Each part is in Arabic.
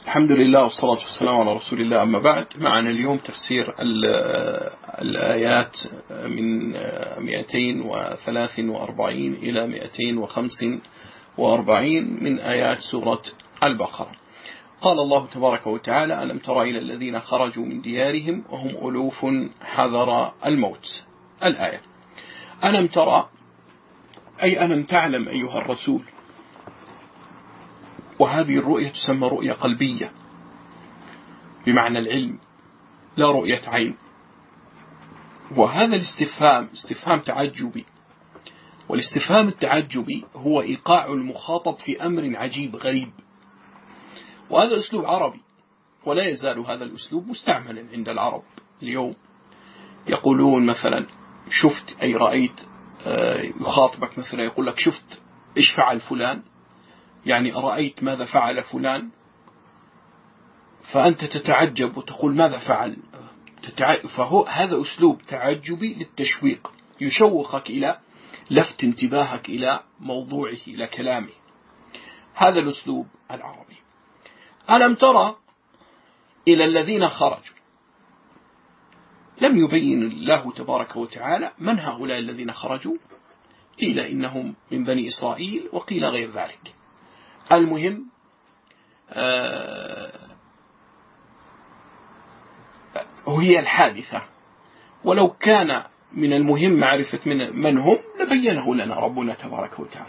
الحمد لله والصلاة والسلام على رسول الله. أما بعد، معنا اليوم تفسير الآيات من 243 إلى 245 من آيات سورة البقرة. قال الله تبارك وتعالى: ألم تر إلى الذين خرجوا من ديارهم وهم ألوف حذر الموت. الآية: ألم ترى أي ألم تعلم أيها الرسول. وهذه الرؤية تسمى رؤية قلبية بمعنى العلم، لا رؤية عين. وهذا الاستفهام استفهام تعجبي، والاستفهام التعجبي هو إيقاع المخاطب في أمر عجيب غريب، وهذا أسلوب عربي، ولا يزال هذا الأسلوب مستعملا عند العرب اليوم. يقولون مثلا شفت أي رأيت، يخاطبك مثلا يقول لك شفت إيش فعل فلان، يعني أرأيت ماذا فعل فلان، فأنت تتعجب وتقول ماذا فعل. فهو هذا أسلوب تعجبي للتشويق، يشوقك إلى لفت انتباهك إلى موضوعه، إلى كلامه. هذا الأسلوب العربي. ألم ترى إلى الذين خرجوا، لم يبين الله تبارك وتعالى من هؤلاء الذين خرجوا، قيل إنهم من بني إسرائيل وقيل غير ذلك. المهم وهي الحادثة، ولو كان من المهم معرفة من هم لبينه لنا ربنا تبارك وتعالى.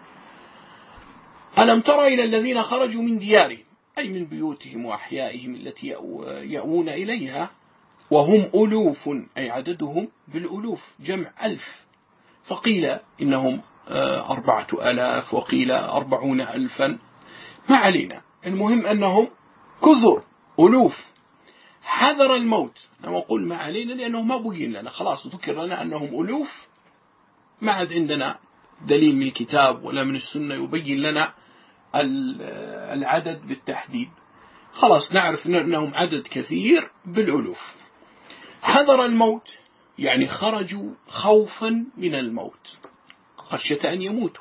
ألم تر إلى الذين خرجوا من ديارهم، أي من بيوتهم وأحيائهم التي يأوون إليها، وهم ألوف، أي عددهم بالألوف جمع ألف، فقيل إنهم 4000 وقيل 40,000، ما علينا، المهم أنهم كثر ألوف حذر الموت. أنا أقول ما علينا لأنه ما بين لنا، خلاص ذكر لنا أنهم ألوف، ما عاد عندنا دليل من الكتاب ولا من السنة يبين لنا العدد بالتحديد، خلاص نعرف أنهم عدد كثير بالألوف. حذر الموت يعني خرجوا خوفا من الموت، خشية أن يموتوا.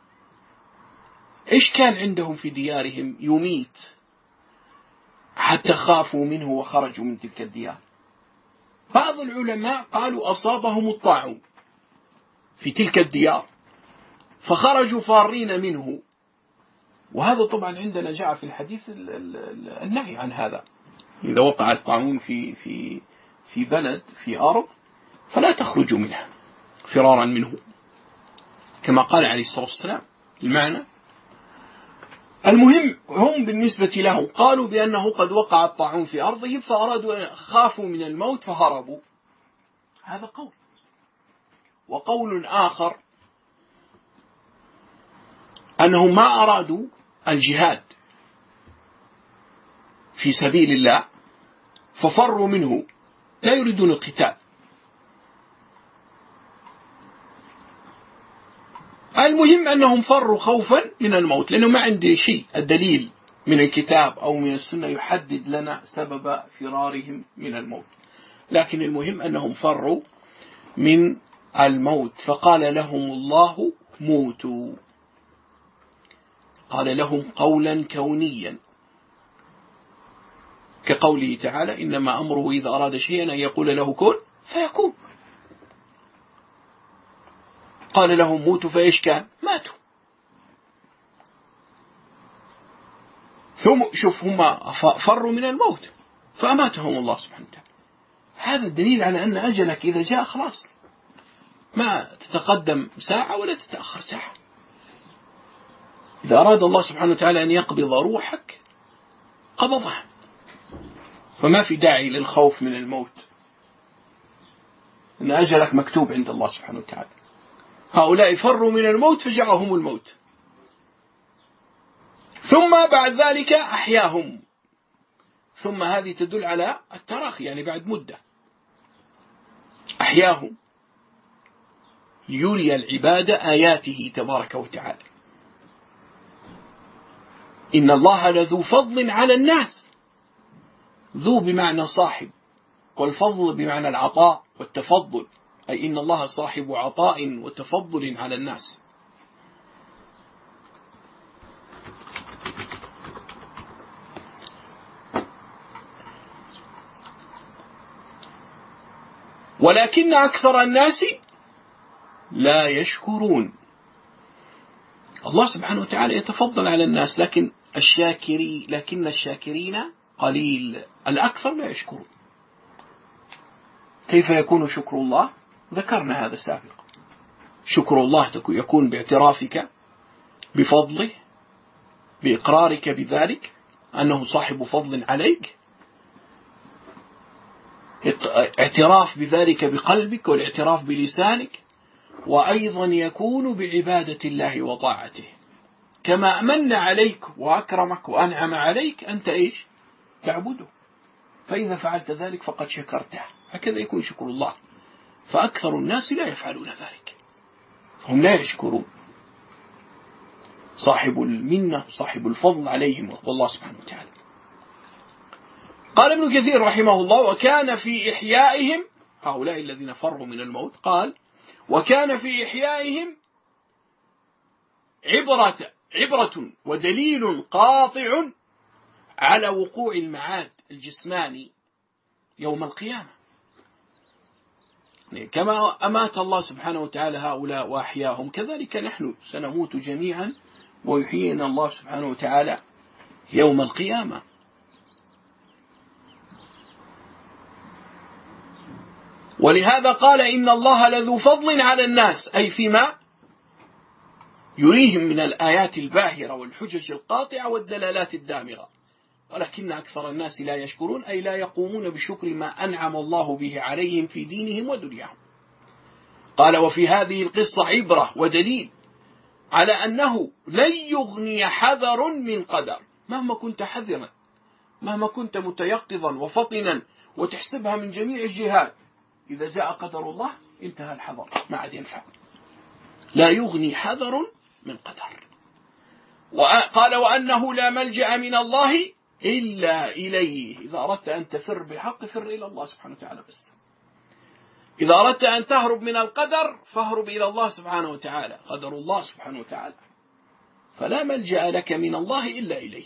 إيش كان عندهم في ديارهم يميت حتى خافوا منه وخرجوا من تلك الديار؟ بعض العلماء قالوا أصابهم الطاعون في تلك الديار فخرجوا فارين منه، وهذا طبعا عندنا جاء في الحديث النهي عن هذا. إذا وقع الطاعون في بلد، في أرض، فلا تخرجوا منها فرارا منه، كما قال عليه الصلاة والسلام المعنى. المهم هم بالنسبة لهم قالوا بأنه قد وقع الطاعون في أرضهم فأرادوا، خافوا من الموت فهربوا. هذا قول. وقول آخر أنهم ما أرادوا الجهاد في سبيل الله ففروا منه، لا يريدون القتال. المهم أنهم فروا خوفا من الموت، لأنه ما عندي شيء الدليل من الكتاب أو من السنة يحدد لنا سبب فرارهم من الموت، لكن المهم أنهم فروا من الموت. فقال لهم الله موتوا، قال لهم قولا كونيا، كقوله تعالى: إنما أمره إذا أراد شيئا أن يقول له كن فيكون. قال لهم موتوا، فإيش كان؟ ماتوا. ثم شوف هم فروا من الموت فأماتهم الله سبحانه وتعالى. هذا الدليل على أن أجلك إذا جاء خلاص، ما تتقدم ساعة ولا تتأخر ساعة. إذا أراد الله سبحانه وتعالى أن يقبض روحك قبضها، فما في داعي للخوف من الموت، أن أجلك مكتوب عند الله سبحانه وتعالى. هؤلاء فروا من الموت فجاءهم الموت، ثم بعد ذلك أحياهم. ثم هذه تدل على التراخي، يعني بعد مدة أحياهم ليري العباد آياته تبارك وتعالى. إن الله لذو فضل على الناس، ذو بمعنى صاحب، والفضل بمعنى العطاء والتفضل، أي إن الله صاحب عطاء وتفضل على الناس. ولكن أكثر الناس لا يشكرون. الله سبحانه وتعالى يتفضل على الناس، لكن الشاكرين قليل، الأكثر لا يشكرون. كيف يكون شكر الله؟ ذكرنا هذا سابقا. شكر الله يكون باعترافك بفضله، بإقرارك بذلك أنه صاحب فضل عليك، اعتراف بذلك بقلبك والاعتراف بلسانك، وأيضا يكون بعبادة الله وطاعته. كما أمن عليك وأكرمك وأنعم عليك أنت إيش؟ تعبده، فإذا فعلت ذلك فقد شكرته. هكذا يكون شكر الله. فأكثر الناس لا يفعلون ذلك، هم لا يشكرون صاحب المنة صاحب الفضل عليهم والله سبحانه وتعالى. قال ابن كثير رحمه الله: وكان في إحيائهم، هؤلاء الذين فروا من الموت، قال: وكان في إحيائهم عبرة ودليل قاطع على وقوع المعاد الجسماني يوم القيامة. كما أمات الله سبحانه وتعالى هؤلاء وأحياهم، كذلك نحن سنموت جميعا ويحيينا الله سبحانه وتعالى يوم القيامة. ولهذا قال: إن الله لذو فضل على الناس، أي فيما يريهم من الآيات الباهرة والحجج القاطعة والدلالات الدامغة، ولكن أكثر الناس لا يشكرون، أي لا يقومون بشكر ما أنعم الله به عليهم في دينهم ودنياهم. قال: وفي هذه القصة عبرة ودليل على أنه لن يغني حذر من قدر. مهما كنت حذرا، مهما كنت متيقظا وفطنا وتحسبها من جميع الجهات، إذا جاء قدر الله انتهى الحذر، ما عاد ينفع. لا يغني حذر من قدر. وقال: وأنه لا ملجأ من الله إلا إليه. إذا أردت أن تفر بالحق فر إلى الله سبحانه وتعالى بس. إذا أردت أن تهرب من القدر فاهرب إلى الله سبحانه وتعالى، قدر الله سبحانه وتعالى، فلا ملجأ لك من الله إلا إليه.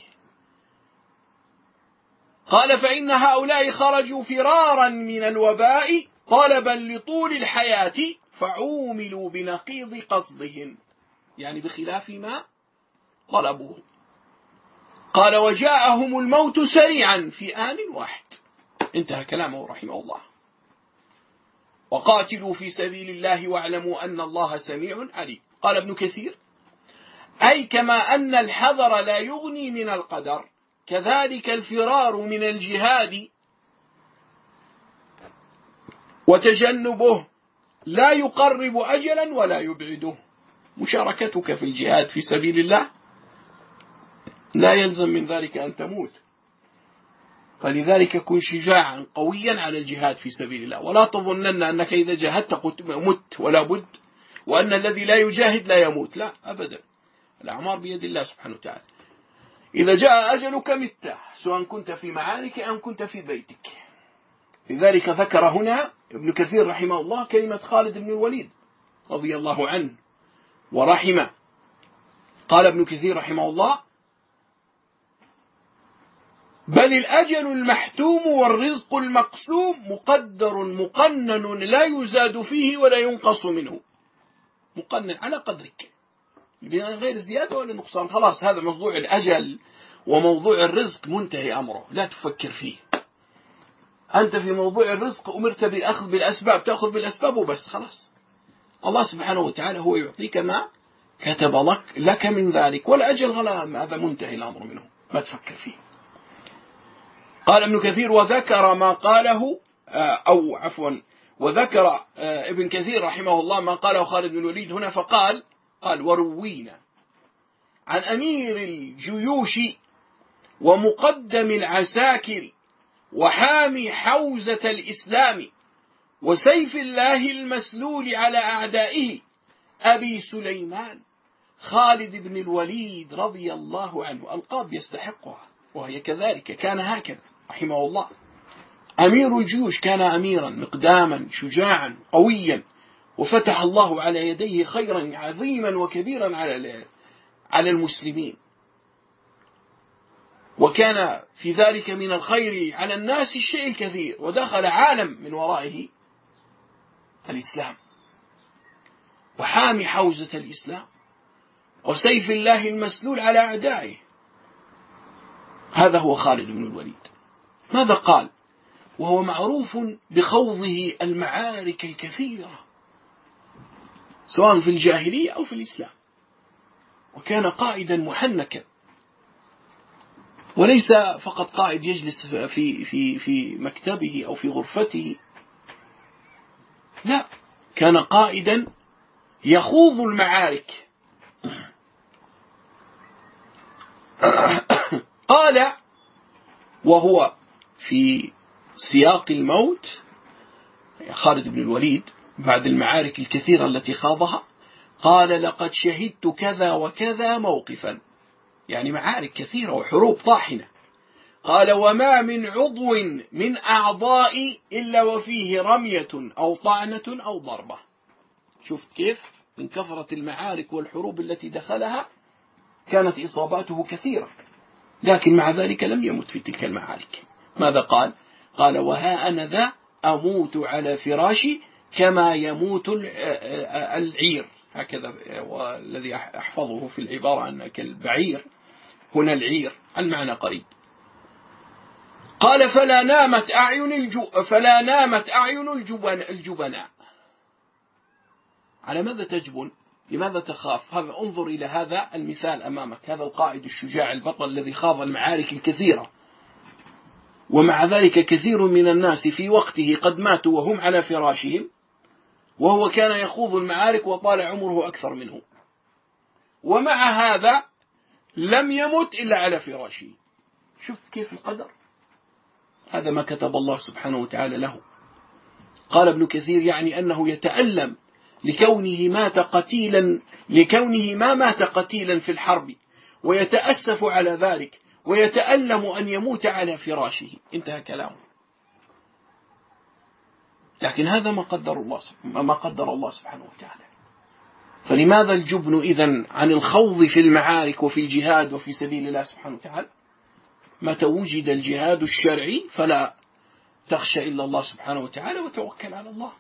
قال: فإن هؤلاء خرجوا فرارا من الوباء طلبا لطول الحياة فعوملوا بنقيض قصدهم، يعني بخلاف ما طلبوه. قال: وجاءهم الموت سريعا في آن واحد. انتهى كلامه رحمه الله. وقاتلوا في سبيل الله واعلموا أن الله سميع عليم. قال ابن كثير: أي كما أن الحذر لا يغني من القدر، كذلك الفرار من الجهاد وتجنبه لا يقرب أجلا ولا يبعده. مشاركتك في الجهاد في سبيل الله لا يلزم من ذلك أن تموت، فلذلك كن شجاعا قويا على الجهاد في سبيل الله، ولا تظنن أنك إذا جاهدت مت ولا بد، وأن الذي لا يجاهد لا يموت، لا أبدا، الأعمار بيد الله سبحانه وتعالى. إذا جاء أجلك مت، سواء كنت في معارك أم كنت في بيتك. لذلك ذكر هنا ابن كثير رحمه الله كلمة خالد بن الوليد رضي الله عنه ورحمه. قال ابن كثير رحمه الله: بل الأجل المحتوم والرزق المقسوم مقدر مقنن لا يزاد فيه ولا ينقص منه. مقنن على قدرك غير زيادة ولا نقصان. خلاص، هذا موضوع الأجل وموضوع الرزق منتهي أمره، لا تفكر فيه. أنت في موضوع الرزق أمرت بالأخذ بالأسباب، تأخذ بالأسباب وبس، خلاص. الله سبحانه وتعالى هو يعطيك ما كتب لك من ذلك، والأجل هذا منتهي الأمر منه، ما تفكر فيه. قال ابن كثير: وذكر ما قاله وذكر ابن كثير رحمه الله ما قاله خالد بن الوليد هنا، فقال: وروينا عن أمير الجيوش ومقدم العساكر وحامي حوزة الإسلام وسيف الله المسلول على أعدائه أبي سليمان خالد بن الوليد رضي الله عنه. ألقاب يستحقها، وهي كذلك كان هكذا رحمه الله. أمير الجيوش، كان أميرا مقداما شجاعا قويا، وفتح الله على يديه خيرا عظيما وكبيرا على المسلمين، وكان في ذلك من الخير على الناس الشيء الكثير، ودخل عالم من ورائه الإسلام وحامي حوزة الإسلام وسيف الله المسلول على أعدائه. هذا هو خالد بن الوليد. ماذا قال وهو معروف بخوضه المعارك الكثيرة سواء في الجاهلية أو في الإسلام، وكان قائدا محنكا، وليس فقط قائد يجلس في مكتبه أو في غرفته، لا، كان قائدا يخوض المعارك. قال وهو في سياق الموت خالد بن الوليد بعد المعارك الكثيرة التي خاضها، قال لقد شهدت كذا وكذا موقفا، يعني معارك كثيرة وحروب طاحنة. قال وما من عضو من أعضائي إلا وفيه رمية أو طعنة أو ضربة. شفت كيف من كثرة المعارك والحروب التي دخلها كانت إصاباته كثيرة، لكن مع ذلك لم يمت في تلك المعارك. ماذا قال؟ قال وها أنا ذا أموت على فراشي كما يموت العير، هكذا والذي أحفظه في العبارة أن كالبعير، هنا العير المعنى قريب. قال فلا نامت أعين الجبناء. على ماذا تجبن؟ لماذا تخاف؟ هذا انظر إلى هذا المثال أمامك، هذا القائد الشجاع البطل الذي خاض المعارك الكثيرة، ومع ذلك كثير من الناس في وقته قد ماتوا وهم على فراشهم، وهو كان يخوض المعارك وطال عمره أكثر منه، ومع هذا لم يمت إلا على فراشه. شوف كيف القدر، هذا ما كتب الله سبحانه وتعالى له. قال ابن كثير يعني أنه يتألم لكونه ما مات قتيلا في الحرب، ويتأسف على ذلك، ويتألم أن يموت على فراشه. انتهى كلامه. لكن هذا ما قدر الله سبحانه وتعالى. فلماذا الجبن إذن عن الخوض في المعارك وفي الجهاد وفي سبيل الله سبحانه وتعالى؟ متى وجد الجهاد الشرعي فلا تخشى إلا الله سبحانه وتعالى وتوكل على الله.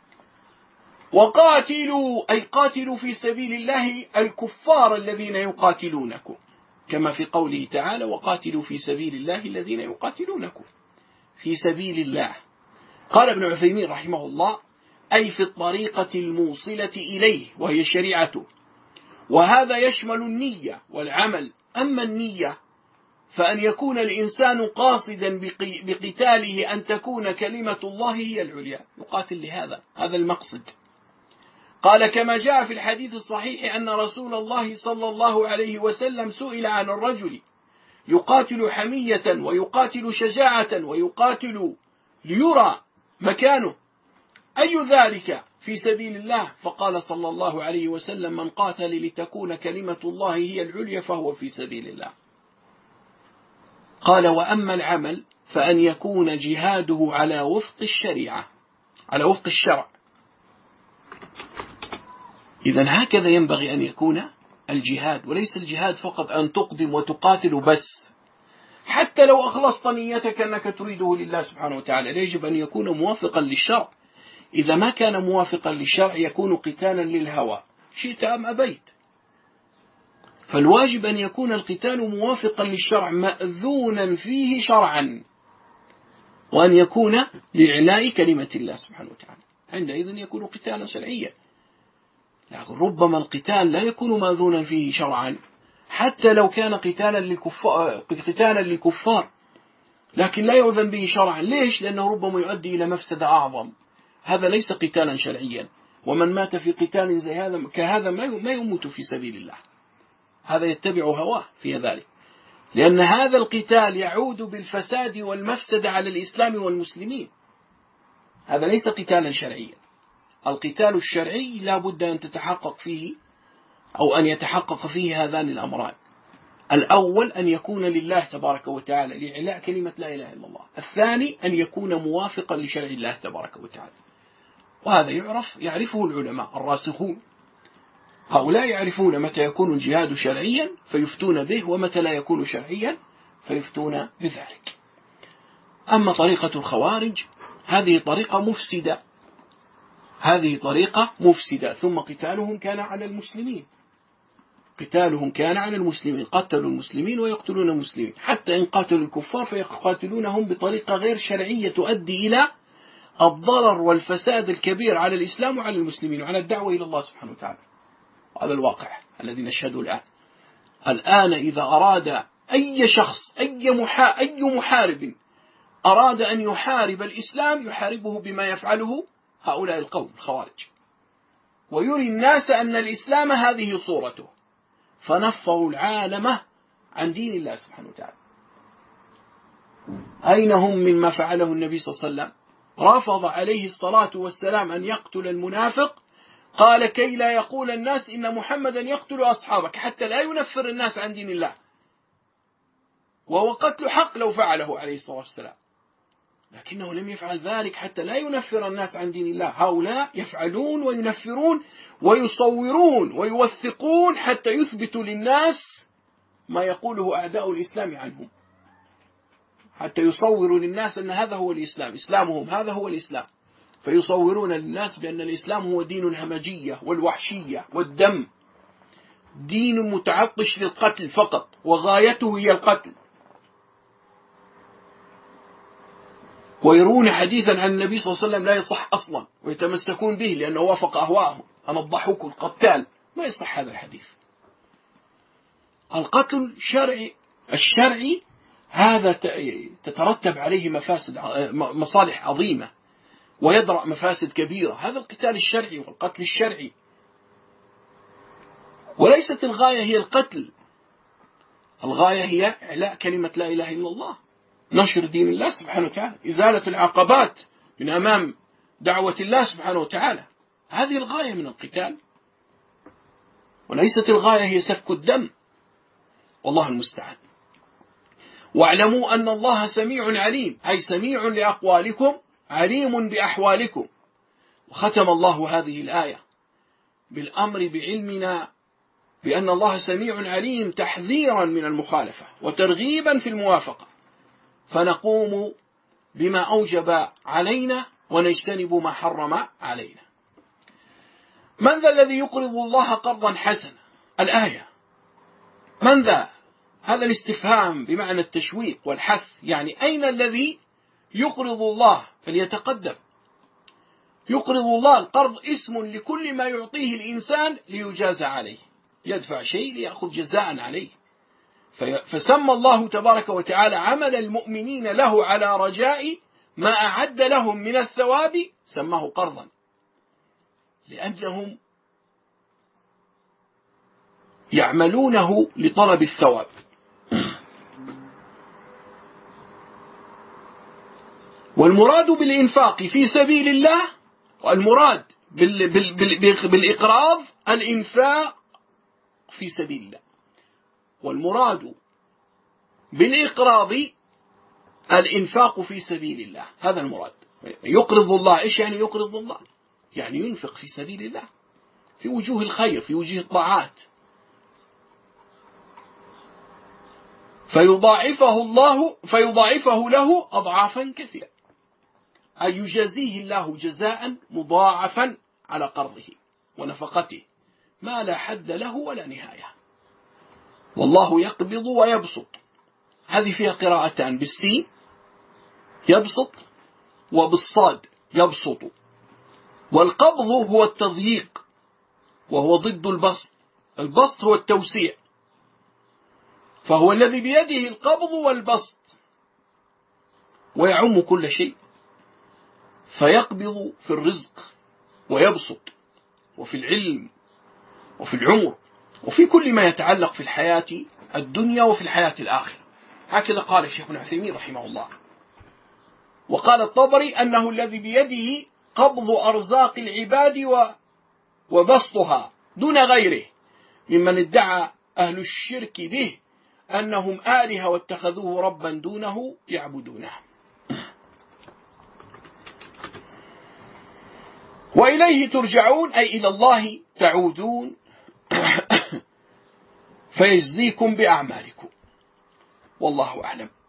وقاتلوا أي قاتلوا في سبيل الله الكفار الذين يقاتلونكم، كما في قوله تعالى وقاتلوا في سبيل الله الذين يقاتلونكم في سبيل الله. قال ابن عثيمين رحمه الله أي في الطريقة الموصلة إليه وهي شريعته، وهذا يشمل النية والعمل. أما النية فأن يكون الإنسان قاصدا بقتاله أن تكون كلمة الله هي العليا، يقاتل لهذا، هذا المقصد. قال كما جاء في الحديث الصحيح أن رسول الله صلى الله عليه وسلم سئل عن الرجل يقاتل حمية ويقاتل شجاعة ويقاتل ليرى مكانه أي ذلك في سبيل الله؟ فقال صلى الله عليه وسلم من قاتل لتكون كلمة الله هي العليا فهو في سبيل الله. قال وأما العمل فأن يكون جهاده على وفق الشريعة، على وفق الشرع. إذن هكذا ينبغي أن يكون الجهاد، وليس الجهاد فقط أن تقدم وتقاتل بس، حتى لو أخلصت نيتك أنك تريده لله سبحانه وتعالى يجب أن يكون موافقا للشرع. إذا ما كان موافقا للشرع يكون قتالا للهوى شئت أم أبيت. فالواجب أن يكون القتال موافقا للشرع مأذونا فيه شرعا، وأن يكون لإعلاء كلمة الله سبحانه وتعالى، عندئذ يكون قتالا شرعيا. لكن ربما القتال لا يكون مأذونا فيه شرعا حتى لو كان قتالا للكفار، لكن لا يؤذن به شرعا. ليش؟ لأنه ربما يؤدي إلى مفسدة أعظم. هذا ليس قتالا شرعيا، ومن مات في قتال زي هذا كهذا ما يموت في سبيل الله، هذا يتبع هواه في ذلك، لأن هذا القتال يعود بالفساد والمفسدة على الإسلام والمسلمين. هذا ليس قتالا شرعيا. القتال الشرعي لا بد أن تتحقق فيه أو أن يتحقق فيه هذان الأمران. الأول أن يكون لله تبارك وتعالى لإعلاء كلمة لا إله إلا الله. الثاني أن يكون موافقا لشرع الله تبارك وتعالى، وهذا يعرفه العلماء الراسخون. هؤلاء يعرفون متى يكون الجهاد شرعيا فيفتون به، ومتى لا يكون شرعيا فيفتون بذلك. أما طريقة الخوارج هذه طريقة مفسدة، هذه طريقة مفسدة. ثم قتالهم كان على المسلمين، قتالهم كان على المسلمين، قتلوا المسلمين ويقتلون المسلمين، حتى إن قاتلوا الكفار فيقاتلونهم بطريقة غير شرعية تؤدي إلى الضرر والفساد الكبير على الإسلام وعلى المسلمين وعلى الدعوة إلى الله سبحانه وتعالى. هذا الواقع الذي نشهده الآن. الآن إذا أراد أي شخص أي محارب أراد أن يحارب الإسلام يحاربه بما يفعله هؤلاء القوم الخوارج، ويري الناس أن الإسلام هذه صورته، فنفروا العالم عن دين الله سبحانه وتعالى. أين هم مما فعله النبي صلى الله عليه وسلم؟ رفض عليه الصلاة والسلام أن يقتل المنافق، قال كي لا يقول الناس إن محمدا يقتل أصحابك، حتى لا ينفر الناس عن دين الله، وهو قتل حق لو فعله عليه الصلاة والسلام، لكنه لم يفعل ذلك حتى لا ينفر الناس عن دين الله. هؤلاء يفعلون وينفرون ويصورون ويوثقون حتى يثبتوا للناس ما يقوله أعداء الإسلام عنهم، حتى يصوروا للناس أن هذا هو الإسلام، إسلامهم هذا هو الإسلام، فيصورون للناس بأن الإسلام هو دين الهمجية والوحشية والدم، دين متعطش للقتل فقط وغايته هي القتل. ويرون حديثا عن النبي صلى الله عليه وسلم لا يصح أصلا ويتمسكون به لأنه وافق أهواءهم، أنا الضحوك القتال، ما يصح هذا الحديث. القتل الشرعي هذا تترتب عليه مصالح عظيمة ويدرأ مفاسد كبيرة، هذا القتال الشرعي والقتل الشرعي. وليست الغاية هي القتل، الغاية هي إعلاء كلمة لا إله إلا الله، نشر دين الله سبحانه وتعالى، إزالة العقبات من أمام دعوة الله سبحانه وتعالى، هذه الغاية من القتال، وليست الغاية هي سفك الدم، والله المستعان. واعلموا أن الله سميع عليم، أي سميع لأقوالكم عليم بأحوالكم. وختم الله هذه الآية بالأمر بعلمنا بأن الله سميع عليم تحذيرا من المخالفة وترغيبا في الموافقة، فنقوم بما أوجب علينا ونجتنب ما حرم علينا. من ذا الذي يقرض الله قرضا حسنا؟ الآية من ذا؟ هذا الاستفهام بمعنى التشويق والحث، يعني أين الذي يقرض الله؟ فليتقدم. يقرض الله، القرض اسم لكل ما يعطيه الإنسان ليجازى عليه، يدفع شيء ليأخذ جزاء عليه، فسمى الله تبارك وتعالى عمل المؤمنين له على رجاء ما أعد لهم من الثواب، سماه قرضا، لأنهم يعملونه لطلب الثواب. والمراد بالإنفاق في سبيل الله، والمراد بالإقراض الإنفاق في سبيل الله، والمراد بالإقراض الإنفاق في سبيل الله، هذا المراد. يقرض الله، إيش يعني يقرض الله؟ يعني ينفق في سبيل الله في وجوه الخير، في وجوه الطاعات، فيضاعفه له أضعافا كثيرة، أي يجازيه الله جزاء مضاعفا على قرضه ونفقته ما لا حد له ولا نهاية. والله يقبض ويبسط، هذه فيها قراءتان، بالسين يبسط وبالصاد يبسط. والقبض هو التضييق وهو ضد البسط، البسط هو التوسيع، فهو الذي بيده القبض والبسط ويعم كل شيء، فيقبض في الرزق ويبسط وفي العلم وفي العمر وفي كل ما يتعلق في الحياة الدنيا وفي الحياة الآخرة. هكذا قال الشيخ ابن عثيمين رحمه الله. وقال الطبري أنه الذي بيده قبض أرزاق العباد وبسطها دون غيره، ممن ادعى أهل الشرك به أنهم آلهة واتخذوه ربا دونه يعبدونه. وإليه ترجعون، أي إلى الله تعودون فيجزيكم بأعمالكم، والله أعلم.